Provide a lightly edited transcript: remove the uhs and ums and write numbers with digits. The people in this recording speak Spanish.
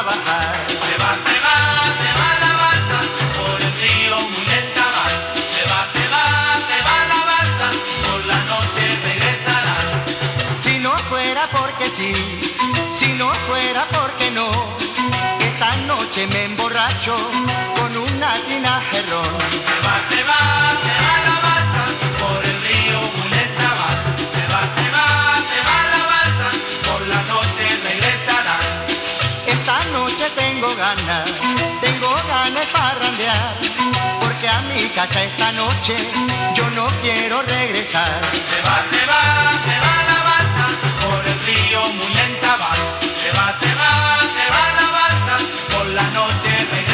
trabajar. Se va la balsa, por el río muy lenta va. Se va la balsa, por la noche regresará. Si no fuera porque sí, si no fuera porque no, esta noche me emborracho con una tinaja de ron. Se va la balsa, por el río muy lenta va. Se va la balsa, por la noche regresará. Esta noche tengo ganas de parrandear, porque a mi casa esta noche yo no quiero regresar. Se va la balsa, por el río muy lenta va. Se va la balsa, por la noche regresa.